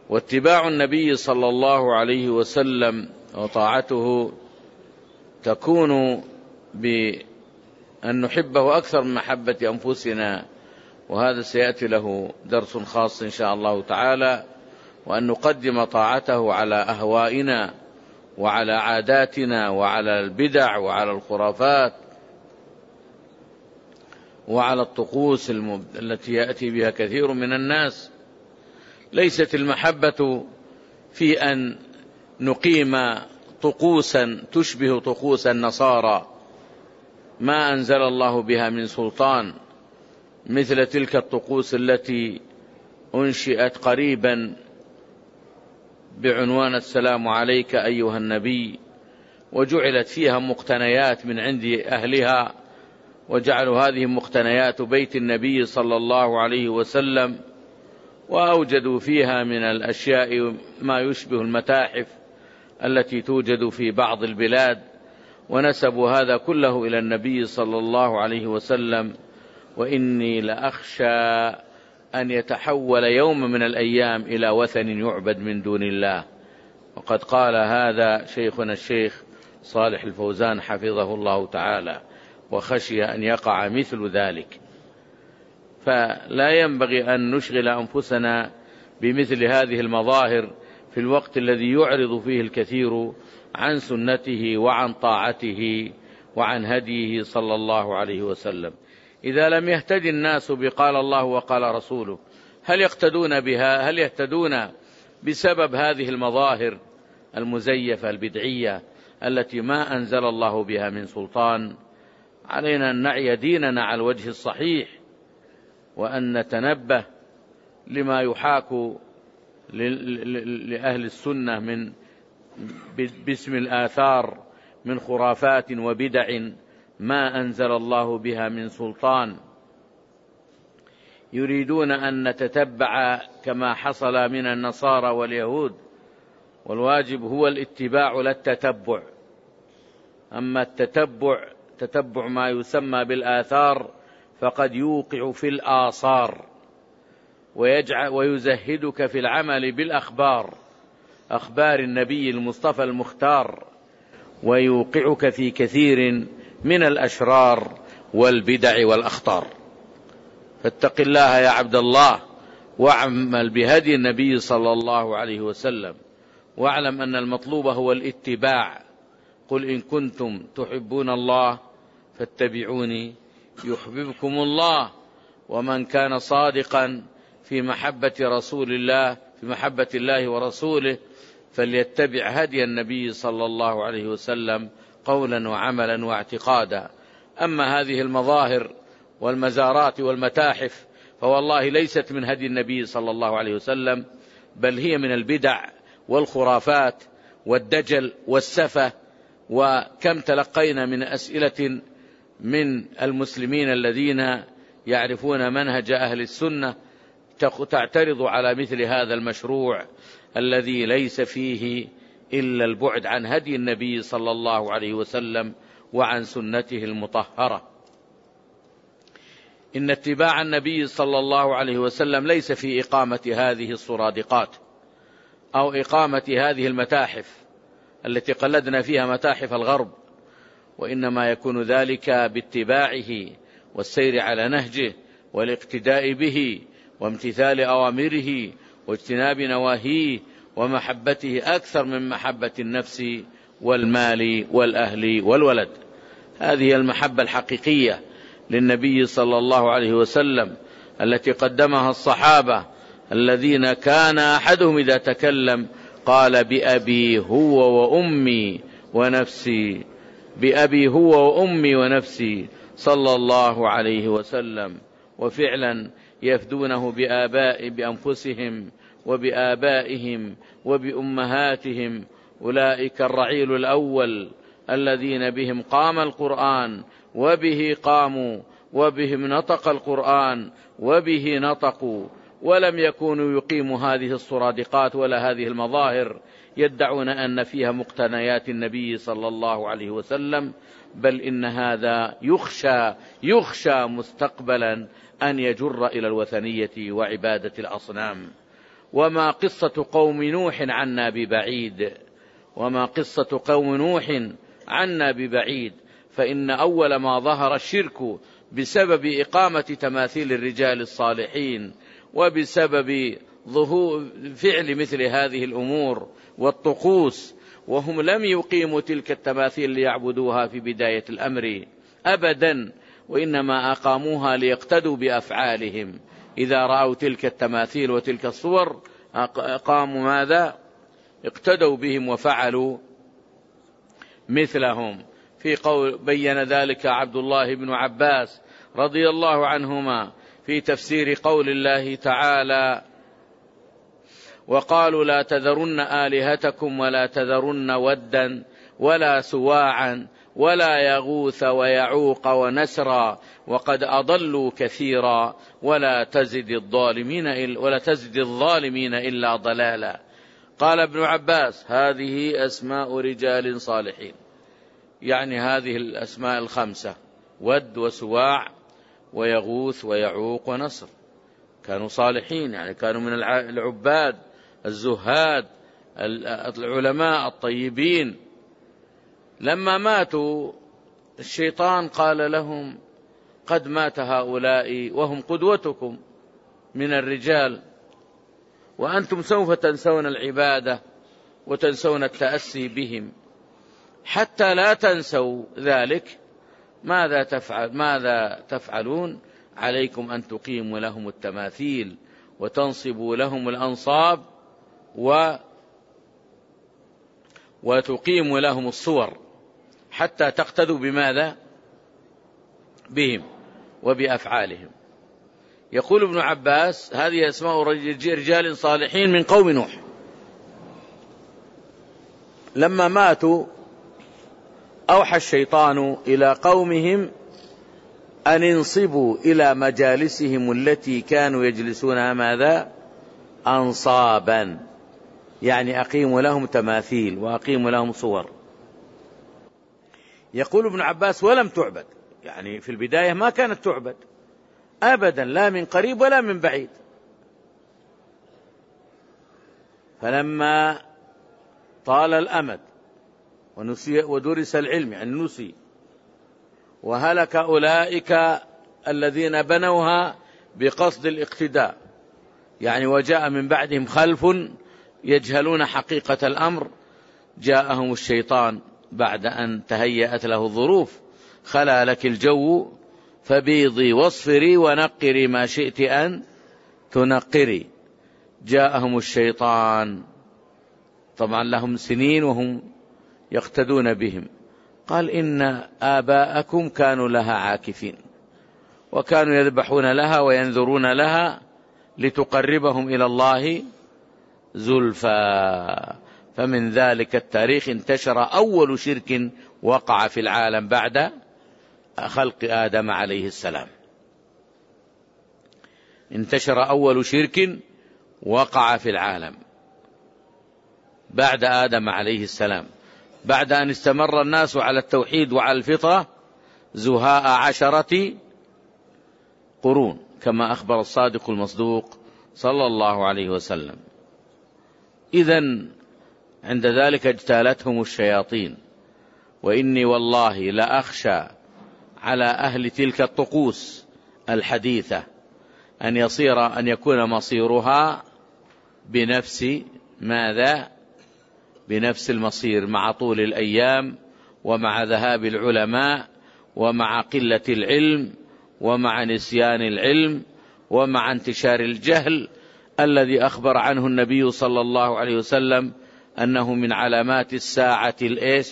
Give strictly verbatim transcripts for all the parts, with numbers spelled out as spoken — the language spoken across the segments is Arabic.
واتباع النبي صلى الله عليه وسلم وطاعته تكون بأن نحبه أكثر من محبة أنفسنا، وهذا سيأتي له درس خاص إن شاء الله تعالى، وأن نقدم طاعته على أهوائنا وعلى عاداتنا وعلى البدع وعلى الخرافات وعلى الطقوس التي يأتي بها كثير من الناس. ليست المحبة في أن نقيم طقوسا تشبه طقوس النصارى ما أنزل الله بها من سلطان، مثل تلك الطقوس التي أنشئت قريبا بعنوان السلام عليك أيها النبي، وجعلت فيها مقتنيات من عند أهلها، وجعلوا هذه مقتنيات بيت النبي صلى الله عليه وسلم، وأوجدوا فيها من الأشياء ما يشبه المتاحف التي توجد في بعض البلاد، ونسبوا هذا كله إلى النبي صلى الله عليه وسلم. وإني لأخشى أن يتحول يوم من الأيام إلى وثن يعبد من دون الله. وقد قال هذا شيخنا الشيخ صالح الفوزان حفظه الله تعالى، وخشي أن يقع مثل ذلك. فلا ينبغي أن نشغل أنفسنا بمثل هذه المظاهر في الوقت الذي يعرض فيه الكثير عن سنته وعن طاعته وعن هديه صلى الله عليه وسلم. إذا لم يهتدي الناس بقال الله وقال رسوله، هل يقتدون بها؟ هل يهتدون بسبب هذه المظاهر المزيفة البدعية التي ما أنزل الله بها من سلطان؟ علينا أن نعي ديننا على الوجه الصحيح، وأن نتنبه لما يحاك لأهل السنة من باسم الآثار من خرافات وبدع ما أنزل الله بها من سلطان. يريدون أن نتتبع كما حصل من النصارى واليهود، والواجب هو الاتباع لا التتبع. أما التتبع تتبع ما يسمى بالآثار فقد يوقع في الآثار ويجعل ويزهدك في العمل بالأخبار، أخبار النبي المصطفى المختار، ويوقعك في كثير من الأشرار والبدع والأخطار. فاتق الله يا عبد الله، واعمل بهدي النبي صلى الله عليه وسلم، واعلم أن المطلوب هو الاتباع. قل إن كنتم تحبون الله فاتبعوني يحببكم الله. ومن كان صادقا في محبة رسول الله في محبة الله ورسوله فليتبع هدي النبي صلى الله عليه وسلم قولا وعملا واعتقادا. أما هذه المظاهر والمزارات والمتاحف فوالله ليست من هدي النبي صلى الله عليه وسلم، بل هي من البدع والخرافات والدجل والسفة. وكم تلقينا من أسئلة من المسلمين الذين يعرفون منهج أهل السنة تعترض على مثل هذا المشروع الذي ليس فيه إلا البعد عن هدي النبي صلى الله عليه وسلم وعن سنته المطهرة. إن اتباع النبي صلى الله عليه وسلم ليس في إقامة هذه الصرادقات أو إقامة هذه المتاحف التي قلدنا فيها متاحف الغرب، وإنما يكون ذلك باتباعه والسير على نهجه والاقتداء به وامتثال أوامره واجتناب نواهيه ومحبته أكثر من محبة النفس والمال والأهل والولد. هذه المحبة الحقيقية للنبي صلى الله عليه وسلم التي قدمها الصحابة الذين كان أحدهم إذا تكلم قال بأبي هو وأمي ونفسي، بأبي هو وأمي ونفسي صلى الله عليه وسلم. وفعلا يفدونه بآباء بأنفسهم وبآبائهم وبأمهاتهم. أولئك الرعيل الأول الذين بهم قام القرآن وبه قاموا وبهم نطق القرآن وبه نطقوا، ولم يكونوا يقيموا هذه الصرادقات ولا هذه المظاهر يدعون أن فيها مقتنيات النبي صلى الله عليه وسلم، بل إن هذا يخشى يخشى مستقبلا أن يجر إلى الوثنية وعبادة الأصنام. وما قصة قوم نوح عنا ببعيد، وما قصة قوم نوح عنا ببعيد، فإن أول ما ظهر الشرك بسبب إقامة تماثيل الرجال الصالحين، وبسبب ظهور فعل مثل هذه الأمور والطقوس، وهم لم يقيموا تلك التماثيل ليعبدوها في بداية الأمر أبدا، وإنما أقاموها ليقتدوا بأفعالهم. إذا رأوا تلك التماثيل وتلك الصور قاموا ماذا؟ اقتدوا بهم وفعلوا مثلهم. في قول بين ذلك عبد الله بن عباس رضي الله عنهما في تفسير قول الله تعالى: وقالوا لا تذرن آلهتكم ولا تذرن ودا ولا سواعا ولا يغوث ويعوق ونسرا وقد أضلوا كثيرا ولا تزد الظالمين إلا ولا تزد الظالمين إلا ضلالا. قال ابن عباس: هذه أسماء رجال صالحين، يعني هذه الأسماء الخمسة: ود وسواع ويغوث ويعوق ونسر، كانوا صالحين، يعني كانوا من العباد الزهاد العلماء الطيبين. لما ماتوا الشيطان قال لهم: قد مات هؤلاء وهم قدوتكم من الرجال، وأنتم سوف تنسون العبادة وتنسون التأسي بهم. حتى لا تنسوا ذلك ماذا تفعل ماذا تفعلون؟ عليكم أن تقيموا لهم التماثيل وتنصبوا لهم الأنصاب و وتقيموا لهم الصور حتى تقتدوا بماذا؟ بهم وبأفعالهم. يقول ابن عباس: هذه أسماء رجال صالحين من قوم نوح. لما ماتوا أوحى الشيطان إلى قومهم أن انصبوا إلى مجالسهم التي كانوا يجلسونها ماذا؟ أنصابا، يعني أقيموا لهم تماثيل وأقيموا لهم صور. يقول ابن عباس: ولم تعبد، يعني في البداية ما كانت تعبد أبدا، لا من قريب ولا من بعيد. فلما طال الأمد ونسي ودرس العلم، يعني نسي، وهلك أولئك الذين بنوها بقصد الاقتداء، يعني وجاء من بعدهم خلف يجهلون حقيقة الأمر، جاءهم الشيطان بعد أن تهيأت له الظروف: خلا لك الجو فبيضي واصفري ونقري ما شئت أن تنقري. جاءهم الشيطان، طبعا لهم سنين وهم يقتدون بهم، قال: إن آباءكم كانوا لها عاكفين، وكانوا يذبحون لها وينذرون لها لتقربهم إلى الله زلفى. فمن ذلك التاريخ انتشر أول شرك وقع في العالم بعد خلق آدم عليه السلام. انتشر أول شرك وقع في العالم بعد آدم عليه السلام، بعد أن استمر الناس على التوحيد وعلى الفطرة زهاء عشرة قرون، كما أخبر الصادق المصدوق صلى الله عليه وسلم. إذن عند ذلك اجتالتهم الشياطين، وإني والله لأخشى على أهل تلك الطقوس الحديثة أن يصير أن يكون مصيرها بنفس ماذا؟ بنفس المصير، مع طول الأيام ومع ذهاب العلماء ومع قلة العلم ومع نسيان العلم ومع انتشار الجهل الذي أخبر عنه النبي صلى الله عليه وسلم أنه من علامات الساعة الإيش؟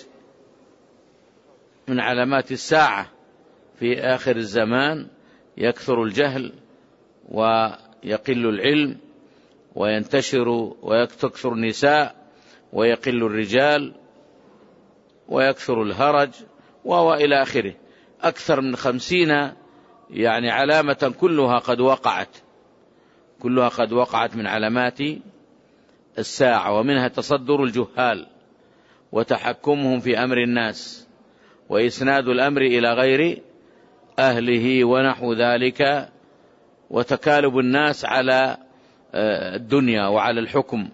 من علامات الساعة في آخر الزمان، يكثر الجهل ويقل العلم وينتشر ويكثر النساء ويقل الرجال ويكثر الهرج وإلى آخره. أكثر من خمسين يعني علامة كلها قد وقعت كلها قد وقعت من علامات الساعة، ومنها تصدر الجهال وتحكمهم في أمر الناس وإسناد الأمر إلى غير أهله ونحو ذلك، وتكالب الناس على الدنيا وعلى الحكم،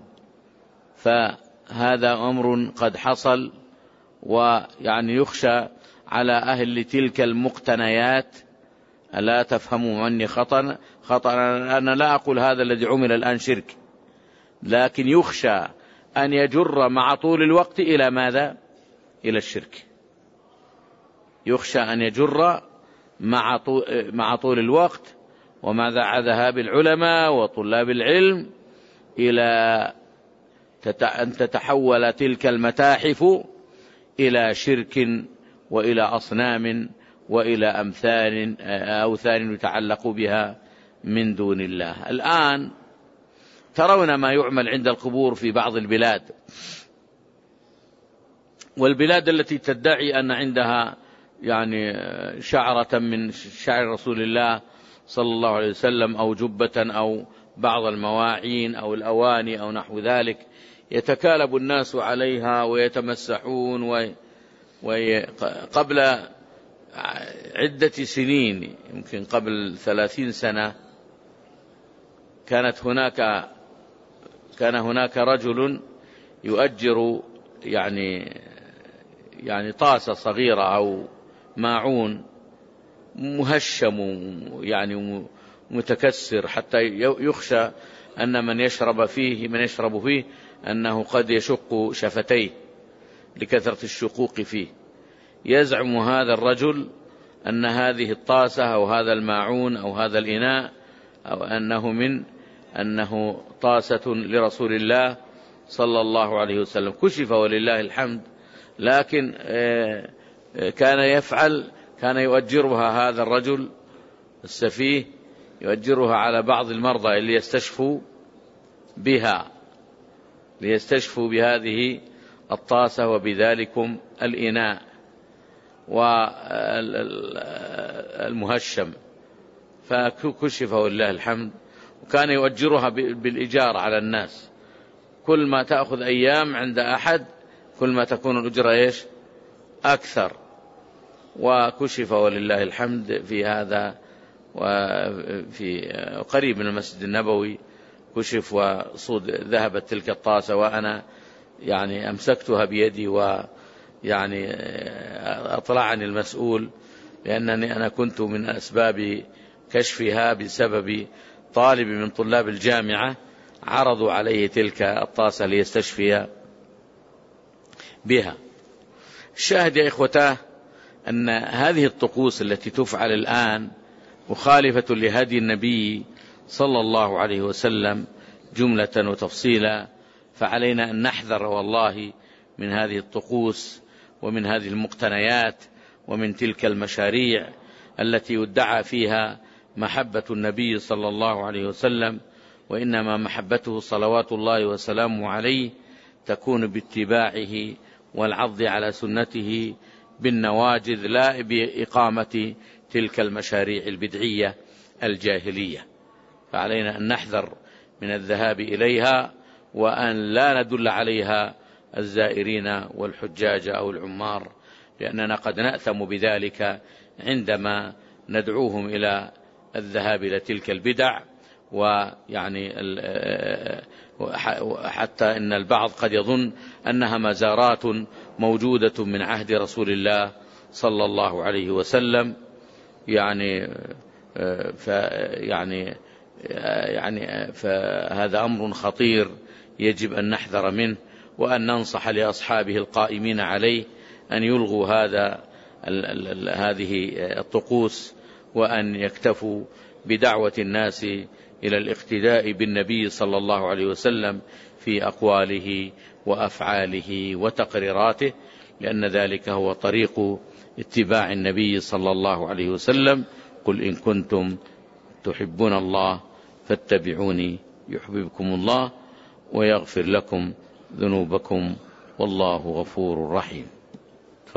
فهذا أمر قد حصل. ويعني يخشى على أهل تلك المقتنيات، ألا تفهموا مني خطأ خطأ أنا لا أقول هذا الذي عمل الآن شرك، لكن يخشى أن يجر مع طول الوقت إلى ماذا؟ إلى الشرك. يخشى أن يجر مع طول الوقت ومع ذهاب العلماء وطلاب العلم إلى أن تتحول تلك المتاحف إلى شرك وإلى أصنام وإلى أمثال أوثان يتعلق بها من دون الله. الآن ترون ما يعمل عند القبور في بعض البلاد، والبلاد التي تدعي أن عندها يعني شعرة من شعر رسول الله صلى الله عليه وسلم أو جبة أو بعض المواعين أو الأواني أو نحو ذلك، يتكالب الناس عليها ويتمسحون. وقبل عدة سنين، يمكن قبل ثلاثين سنة، كانت هناك كان هناك رجل يؤجر يعني يعني طاسة صغيرة أو ماعون مهشم يعني متكسر، حتى يخشى أن من يشرب فيه من يشرب فيه أنه قد يشق شفتيه لكثرة الشقوق فيه. يزعم هذا الرجل أن هذه الطاسة أو هذا الماعون أو هذا الإناء أو أنه من أنه طاسة لرسول الله صلى الله عليه وسلم. كشف ولله الحمد، لكن كان يفعل كان يؤجرها هذا الرجل السفيه، يؤجرها على بعض المرضى اللي يستشفوا بها ليستشفوا بهذه الطاسة وبذلكم الإناء والمهشم، فكشف ولله الحمد. وكان يؤجرها بالإجارة على الناس، كل ما تأخذ أيام عند أحد كل ما تكون الأجرة إيش أكثر. وكشف ولله الحمد في هذا، وفي قريب من المسجد النبوي كشف وصود ذهبت تلك الطاسة، وأنا يعني أمسكتها بيدي ويعني أطلعني المسؤول، لأنني أنا كنت من أسباب كشفها بسبب طالب من طلاب الجامعة عرضوا عليه تلك الطاسة ليستشفي بها. الشاهد يا إخوتاه أن هذه الطقوس التي تفعل الآن مخالفة لهدي النبي صلى الله عليه وسلم جملة وتفصيلا، فعلينا أن نحذر والله من هذه الطقوس ومن هذه المقتنيات ومن تلك المشاريع التي يدعى فيها محبة النبي صلى الله عليه وسلم، وإنما محبته صلوات الله وسلامه عليه تكون باتباعه والعض على سنته بالنواجذ، لا بإقامة تلك المشاريع البدعية الجاهلية. فعلينا أن نحذر من الذهاب إليها، وأن لا ندل عليها الزائرين والحجاج أو العمار، لأننا قد نأثم بذلك عندما ندعوهم إلى الذهاب إلى تلك البدع. ويعني حتى إن البعض قد يظن أنها مزارات موجودة من عهد رسول الله صلى الله عليه وسلم، يعني يعني يعني فهذا أمر خطير يجب أن نحذر منه، وأن ننصح لأصحابه القائمين عليه أن يلغوا هذا هذه الطقوس، وأن يكتفوا بدعوة الناس إلى الاقتداء بالنبي صلى الله عليه وسلم في أقواله وأفعاله وتقريراته، لأن ذلك هو طريق اتباع النبي صلى الله عليه وسلم. قل إن كنتم تحبون الله فاتبعوني يحببكم الله ويغفر لكم ذنوبكم والله غفور رحيم.